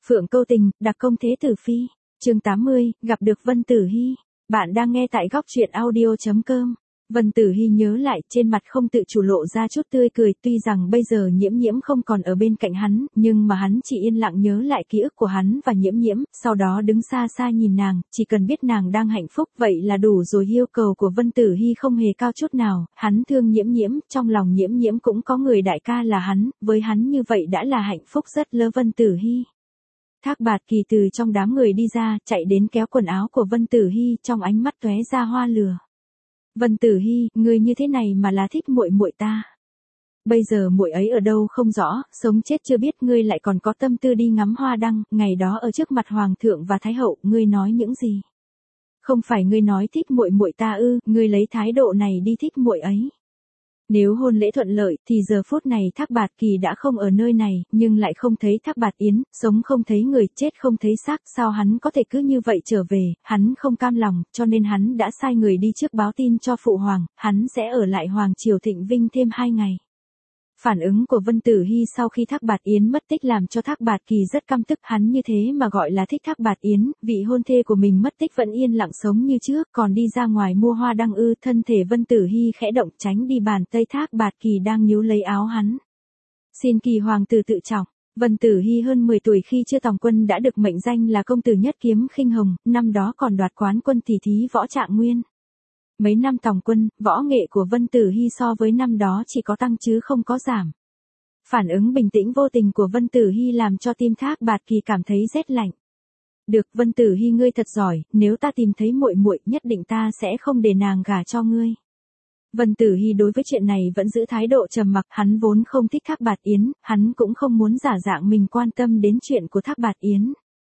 Phượng Câu Tình, đặc công Thế Tử Phi, chương 80, gặp được Vân Tử Hy. Bạn đang nghe tại góc truyện audio.com. Vân Tử Hy nhớ lại, trên mặt không tự chủ lộ ra chút tươi cười, tuy rằng bây giờ Nhiễm Nhiễm không còn ở bên cạnh hắn, nhưng mà hắn chỉ yên lặng nhớ lại ký ức của hắn và Nhiễm Nhiễm, sau đó đứng xa xa nhìn nàng, chỉ cần biết nàng đang hạnh phúc vậy là đủ rồi. Yêu cầu của Vân Tử Hy không hề cao chút nào, hắn thương Nhiễm Nhiễm, trong lòng Nhiễm Nhiễm cũng có người đại ca là hắn, với hắn như vậy đã là hạnh phúc rất lớn. Vân Tử Hy. Thác Bạt Kỳ từ trong đám người đi ra, chạy đến kéo quần áo của Vân Tử Hy, trong ánh mắt tóe ra hoa lửa. Vân Tử Hy, ngươi như thế này mà là thích muội muội ta. Bây giờ muội ấy ở đâu không rõ, sống chết chưa biết, ngươi lại còn có tâm tư đi ngắm hoa đăng, ngày đó ở trước mặt hoàng thượng và thái hậu, ngươi nói những gì? Không phải ngươi nói thích muội muội ta ư? Ngươi lấy thái độ này đi thích muội ấy. Nếu hôn lễ thuận lợi thì giờ phút này Thác Bạt Kỳ đã không ở nơi này, nhưng lại không thấy Thác Bạt Yến, sống không thấy người, chết không thấy xác, sao hắn có thể cứ như vậy trở về? Hắn không cam lòng, cho nên hắn đã sai người đi trước báo tin cho phụ hoàng, hắn sẽ ở lại hoàng triều Thịnh Vinh thêm 2 ngày. Phản ứng của Vân Tử Hy sau khi Thác Bạt Yến mất tích làm cho Thác Bạt Kỳ rất căm tức, hắn như thế mà gọi là thích Thác Bạt Yến, vị hôn thê của mình mất tích vẫn yên lặng sống như trước, còn đi ra ngoài mua hoa đăng ư? Thân thể Vân Tử Hy khẽ động, tránh đi bàn tay Thác Bạt Kỳ đang níu lấy áo hắn. Xin Kỳ hoàng tử tự trọng. Vân Tử Hy hơn 10 tuổi khi chưa tòng quân đã được mệnh danh là công tử nhất kiếm khinh hồng, năm đó còn đoạt quán quân tỷ thí võ Trạng Nguyên. Mấy năm tòng quân, võ nghệ của Vân Tử Hy so với năm đó chỉ có tăng chứ không có giảm. Phản ứng bình tĩnh vô tình của Vân Tử Hy làm cho tim Thác Bạt Kỳ cảm thấy rét lạnh. Được, Vân Tử Hy ngươi thật giỏi, nếu ta tìm thấy muội muội, nhất định ta sẽ không để nàng gả cho ngươi. Vân Tử Hy đối với chuyện này vẫn giữ thái độ trầm mặc, hắn vốn không thích Thác Bạt Yến, hắn cũng không muốn giả dạng mình quan tâm đến chuyện của Thác Bạt Yến.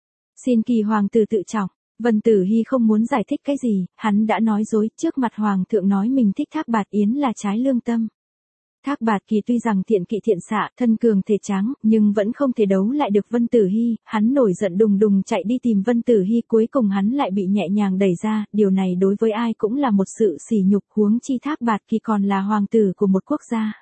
Xin Kỳ hoàng tử tự trọng. Vân Tử Hy không muốn giải thích cái gì, hắn đã nói dối, trước mặt hoàng thượng nói mình thích Thác Bạt Yến là trái lương tâm. Thác Bạt Kỳ tuy rằng thiện kỵ thiện xạ, thân cường thể tráng, nhưng vẫn không thể đấu lại được Vân Tử Hy, hắn nổi giận đùng đùng chạy đi tìm Vân Tử Hy, cuối cùng hắn lại bị nhẹ nhàng đẩy ra, điều này đối với ai cũng là một sự sỉ nhục, huống chi Thác Bạt Kỳ còn là hoàng tử của một quốc gia.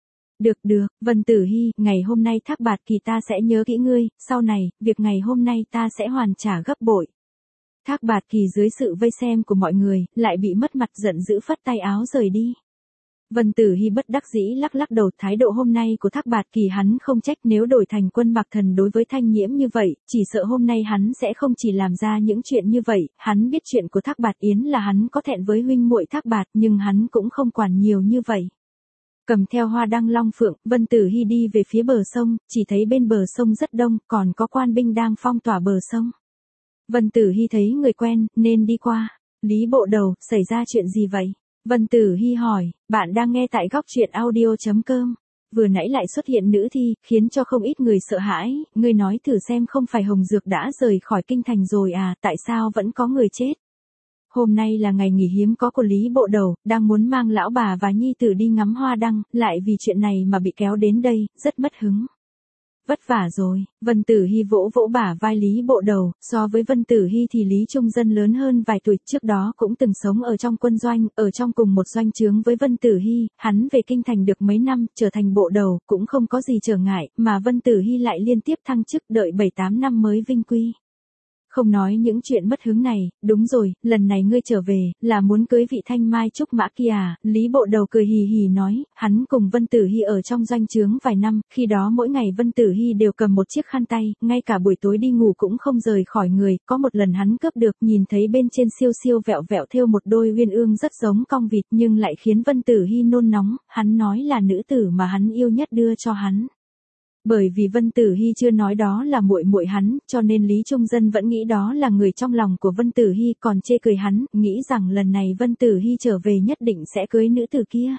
Được, Vân Tử Hy, ngày hôm nay Thác Bạt Kỳ ta sẽ nhớ kỹ ngươi, sau này, việc ngày hôm nay ta sẽ hoàn trả gấp bội. Thác Bạt Kỳ dưới sự vây xem của mọi người, lại bị mất mặt, giận dữ phất tay áo rời đi. Vân Tử Hy bất đắc dĩ lắc đầu, thái độ hôm nay của Thác Bạt Kỳ hắn không trách, nếu đổi thành Quân Mặc Thần đối với Thanh Nhiễm như vậy, chỉ sợ hôm nay hắn sẽ không chỉ làm ra những chuyện như vậy, hắn biết chuyện của Thác Bạt Yến là hắn có thẹn với huynh muội Thác Bạt, nhưng hắn cũng không quản nhiều như vậy. Cầm theo hoa đăng long phượng, Vân Tử Hy đi về phía bờ sông, chỉ thấy bên bờ sông rất đông, còn có quan binh đang phong tỏa bờ sông. Vân Tử Hy thấy người quen, nên đi qua. Lý Bộ Đầu, xảy ra chuyện gì vậy? Vân Tử Hy hỏi, bạn đang nghe tại góc truyện audio.com. Vừa nãy lại xuất hiện nữ thi, khiến cho không ít người sợ hãi, ngươi nói thử xem, không phải Hồng Dược đã rời khỏi kinh thành rồi à, tại sao vẫn có người chết? Hôm nay là ngày nghỉ hiếm có của Lý Bộ Đầu, đang muốn mang lão bà và nhi tử đi ngắm hoa đăng, lại vì chuyện này mà bị kéo đến đây, rất mất hứng. Vất vả rồi. Vân Tử Hy vỗ bả vai Lý Bộ Đầu, so với Vân Tử Hy thì Lý Trung Dân lớn hơn vài tuổi, trước đó cũng từng sống ở trong quân doanh, ở trong cùng một doanh trướng với Vân Tử Hy, hắn về kinh thành được mấy năm, trở thành bộ đầu, cũng không có gì trở ngại, mà Vân Tử Hy lại liên tiếp thăng chức, đợi 7-8 năm mới vinh quy. Không nói những chuyện mất hứng này, đúng rồi, lần này ngươi trở về, là muốn cưới vị Thanh Mai Trúc Mã kia à? Lý Bộ Đầu cười hì hì nói, hắn cùng Vân Tử Hy ở trong doanh trướng vài năm, khi đó mỗi ngày Vân Tử Hy đều cầm một chiếc khăn tay, ngay cả buổi tối đi ngủ cũng không rời khỏi người, có một lần hắn cướp được, nhìn thấy bên trên siêu siêu vẹo vẹo thêu một đôi uyên ương rất giống cong vịt, nhưng lại khiến Vân Tử Hy nôn nóng, hắn nói là nữ tử mà hắn yêu nhất đưa cho hắn. Bởi vì Vân Tử Hy chưa nói đó là muội muội hắn, cho nên Lý Trung Dân vẫn nghĩ đó là người trong lòng của Vân Tử Hy, còn chê cười hắn, nghĩ rằng lần này Vân Tử Hy trở về nhất định sẽ cưới nữ tử kia.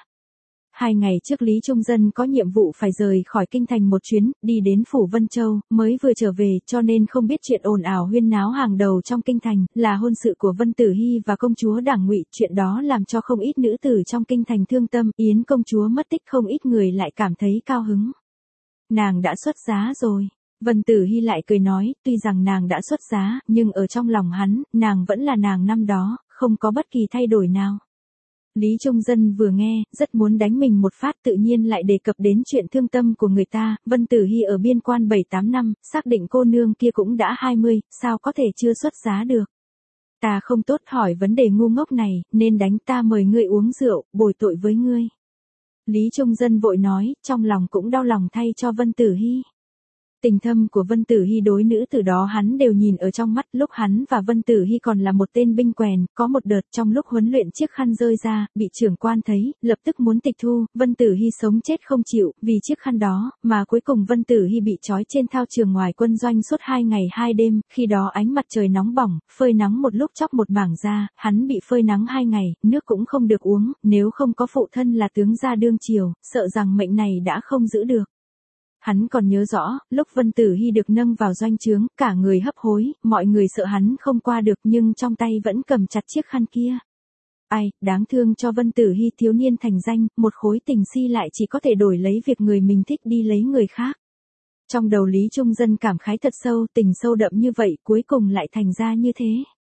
2 ngày trước Lý Trung Dân có nhiệm vụ phải rời khỏi kinh thành một chuyến, đi đến phủ Vân Châu, mới vừa trở về, cho nên không biết chuyện ồn ào huyên náo hàng đầu trong kinh thành, là hôn sự của Vân Tử Hy và công chúa Đảng Ngụy, chuyện đó làm cho không ít nữ tử trong kinh thành thương tâm, Yến công chúa mất tích không ít người lại cảm thấy cao hứng. Nàng đã xuất giá rồi. Vân Tử Hy lại cười nói, tuy rằng nàng đã xuất giá, nhưng ở trong lòng hắn, nàng vẫn là nàng năm đó, không có bất kỳ thay đổi nào. Lý Trung Dân vừa nghe, rất muốn đánh mình một phát, tự nhiên lại đề cập đến chuyện thương tâm của người ta. Vân Tử Hy ở biên quan 7-8 năm, xác định cô nương kia cũng đã 20, sao có thể chưa xuất giá được. Ta không tốt hỏi vấn đề ngu ngốc này, nên đánh, ta mời ngươi uống rượu, bồi tội với ngươi. Lý Trung Dân vội nói, trong lòng cũng đau lòng thay cho Vân Tử Hy. Tình thâm của Vân Tử Hy đối nữ tử đó hắn đều nhìn ở trong mắt. Lúc hắn và Vân Tử Hy còn là một tên binh quèn, có một đợt trong lúc huấn luyện chiếc khăn rơi ra, bị trưởng quan thấy, lập tức muốn tịch thu. Vân Tử Hy sống chết không chịu, vì chiếc khăn đó, mà cuối cùng Vân Tử Hy bị trói trên thao trường ngoài quân doanh suốt 2 ngày 2 đêm. Khi đó ánh mặt trời nóng bỏng, phơi nắng một lúc chóc một mảng da, hắn bị phơi nắng 2 ngày, nước cũng không được uống, nếu không có phụ thân là tướng gia đương triều, sợ rằng mệnh này đã không giữ được. Hắn còn nhớ rõ, lúc Vân Tử Hy được nâng vào doanh trướng, cả người hấp hối, mọi người sợ hắn không qua được nhưng trong tay vẫn cầm chặt chiếc khăn kia. Ai, đáng thương cho Vân Tử Hy thiếu niên thành danh, một khối tình si lại chỉ có thể đổi lấy việc người mình thích đi lấy người khác. Trong đầu Lý Trung Dân cảm khái thật sâu, tình sâu đậm như vậy cuối cùng lại thành ra như thế.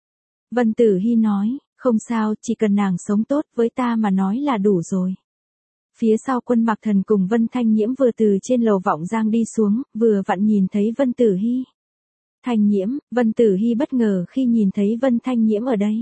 Vân Tử Hy nói, không sao, chỉ cần nàng sống tốt với ta mà nói là đủ rồi. Phía sau Quân Mạc Thần cùng Vân Thanh Nhiễm vừa từ trên lầu vọng giang đi xuống, vừa vặn nhìn thấy Vân Tử Hy. Thanh Nhiễm, Vân Tử Hy bất ngờ khi nhìn thấy Vân Thanh Nhiễm ở đây.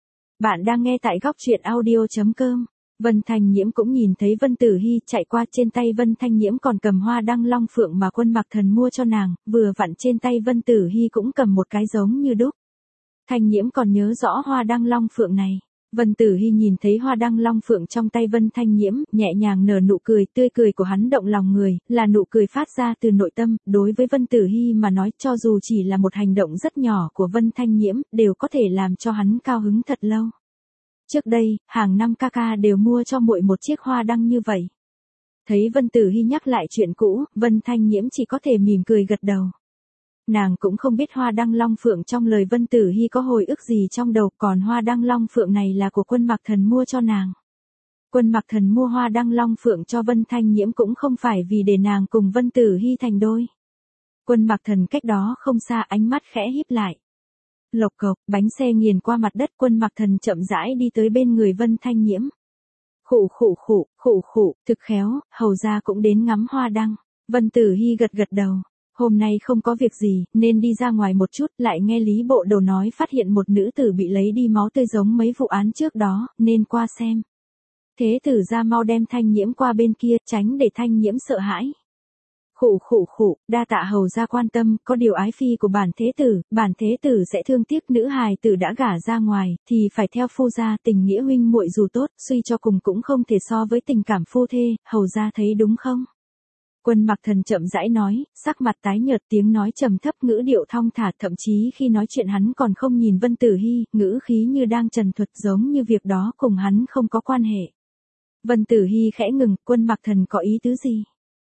Bạn đang nghe tại góc truyện audio.com. Vân Thanh Nhiễm cũng nhìn thấy Vân Tử Hy chạy qua, trên tay Vân Thanh Nhiễm còn cầm hoa đăng long phượng mà Quân Mạc Thần mua cho nàng, vừa vặn trên tay Vân Tử Hy cũng cầm một cái giống như đúc. Thanh Nhiễm còn nhớ rõ hoa đăng long phượng này. Vân Tử Hy nhìn thấy hoa đăng long phượng trong tay Vân Thanh Nhiễm, nhẹ nhàng nở nụ cười, tươi cười của hắn động lòng người, là nụ cười phát ra từ nội tâm. Đối với Vân Tử Hy mà nói, cho dù chỉ là một hành động rất nhỏ của Vân Thanh Nhiễm, đều có thể làm cho hắn cao hứng thật lâu. Trước đây, hàng năm ca ca đều mua cho muội một chiếc hoa đăng như vậy. Thấy Vân Tử Hy nhắc lại chuyện cũ, Vân Thanh Nhiễm chỉ có thể mỉm cười gật đầu. Nàng cũng không biết hoa đăng long phượng trong lời Vân Tử Hy có hồi ức gì trong đầu, còn hoa đăng long phượng này là của Quân Mạc Thần mua cho nàng. Quân Mạc Thần mua hoa đăng long phượng cho Vân Thanh Nhiễm cũng không phải vì để nàng cùng Vân Tử Hy thành đôi. Quân Mạc Thần cách đó không xa, ánh mắt khẽ híp lại. Lộc cộc, bánh xe nghiền qua mặt đất, Quân Mạc Thần chậm rãi đi tới bên người Vân Thanh Nhiễm. Khụ khụ khụ, khụ khụ, thực khéo, hầu ra cũng đến ngắm hoa đăng. Vân Tử Hy gật gật đầu. Hôm nay không có việc gì, nên đi ra ngoài một chút, lại nghe Lý Bộ Đầu nói phát hiện một nữ tử bị lấy đi máu tươi giống mấy vụ án trước đó, nên qua xem. Thế tử ra mau đem Thanh Nhiễm qua bên kia, tránh để Thanh Nhiễm sợ hãi. Khụ khụ khụ, đa tạ hầu ra quan tâm, có điều ái phi của bản thế tử sẽ thương tiếc nữ hài tử đã gả ra ngoài, thì phải theo phu gia, tình nghĩa huynh muội dù tốt, suy cho cùng cũng không thể so với tình cảm phu thê, hầu ra thấy đúng không? Quân Mạc Thần chậm rãi nói, sắc mặt tái nhợt, tiếng nói trầm thấp, ngữ điệu thong thả, thậm chí khi nói chuyện hắn còn không nhìn Vân Tử Hy, ngữ khí như đang trần thuật, giống như việc đó cùng hắn không có quan hệ. Vân Tử Hy khẽ ngừng, Quân Mạc Thần có ý tứ gì?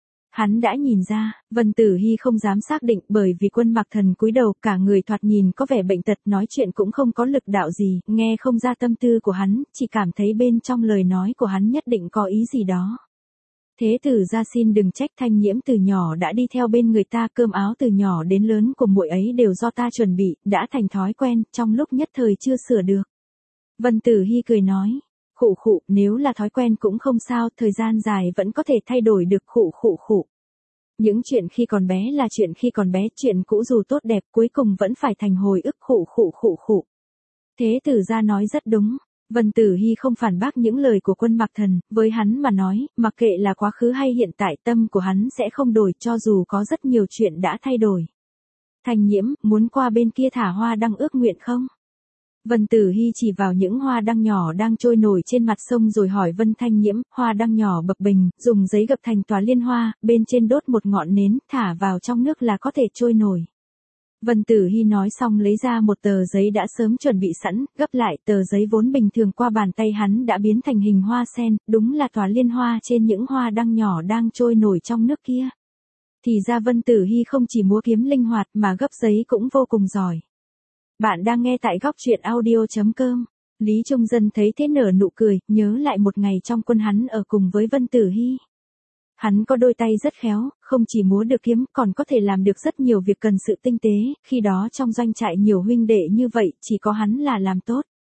Hắn đã nhìn ra, Vân Tử Hy không dám xác định, bởi vì Quân Mạc Thần cúi đầu, cả người thoạt nhìn có vẻ bệnh tật, nói chuyện cũng không có lực đạo gì, nghe không ra tâm tư của hắn, chỉ cảm thấy bên trong lời nói của hắn nhất định có ý gì đó. Thế tử ra xin đừng trách, Thanh Nhiễm từ nhỏ đã đi theo bên người ta, cơm áo từ nhỏ đến lớn của muội ấy đều do ta chuẩn bị, đã thành thói quen, trong lúc nhất thời chưa sửa được. Vân Tử Hy cười nói, khụ khụ, nếu là thói quen cũng không sao, thời gian dài vẫn có thể thay đổi được, khụ khụ khụ. Những chuyện khi còn bé là chuyện khi còn bé, chuyện cũ dù tốt đẹp cuối cùng vẫn phải thành hồi ức, khụ khụ khụ khụ. Thế tử ra nói rất đúng. Vân Tử Hy không phản bác những lời của Quân Mạc Thần, với hắn mà nói, mặc kệ là quá khứ hay hiện tại, tâm của hắn sẽ không đổi, cho dù có rất nhiều chuyện đã thay đổi. Thanh Nhiễm, muốn qua bên kia thả hoa đăng ước nguyện không? Vân Tử Hy chỉ vào những hoa đăng nhỏ đang trôi nổi trên mặt sông rồi hỏi Vân Thanh Nhiễm, hoa đăng nhỏ bập bềnh, dùng giấy gập thành tòa liên hoa, bên trên đốt một ngọn nến, thả vào trong nước là có thể trôi nổi. Vân Tử Hy nói xong lấy ra một tờ giấy đã sớm chuẩn bị sẵn, gấp lại, tờ giấy vốn bình thường qua bàn tay hắn đã biến thành hình hoa sen, đúng là tòa liên hoa trên những hoa đăng nhỏ đang trôi nổi trong nước kia. Thì ra Vân Tử Hy không chỉ múa kiếm linh hoạt mà gấp giấy cũng vô cùng giỏi. Bạn đang nghe tại góc truyện audio.com. Lý Trung Dân thấy thế nở nụ cười, nhớ lại một ngày trong quân hắn ở cùng với Vân Tử Hy. Hắn có đôi tay rất khéo, không chỉ múa được kiếm, còn có thể làm được rất nhiều việc cần sự tinh tế, khi đó trong doanh trại nhiều huynh đệ như vậy, chỉ có hắn là làm tốt.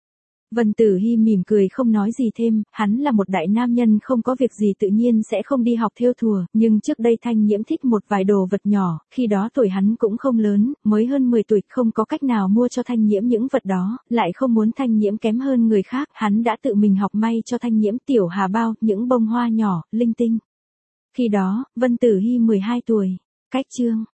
Vân Tử Hy mỉm cười không nói gì thêm, hắn là một đại nam nhân không có việc gì tự nhiên sẽ không đi học thêu thùa, nhưng trước đây Thanh Nhiễm thích một vài đồ vật nhỏ, khi đó tuổi hắn cũng không lớn, mới hơn 10 tuổi, không có cách nào mua cho Thanh Nhiễm những vật đó, lại không muốn Thanh Nhiễm kém hơn người khác, hắn đã tự mình học may cho Thanh Nhiễm tiểu hà bao, những bông hoa nhỏ, linh tinh. Khi đó, Vân Tử Hy 12 tuổi. Cách chương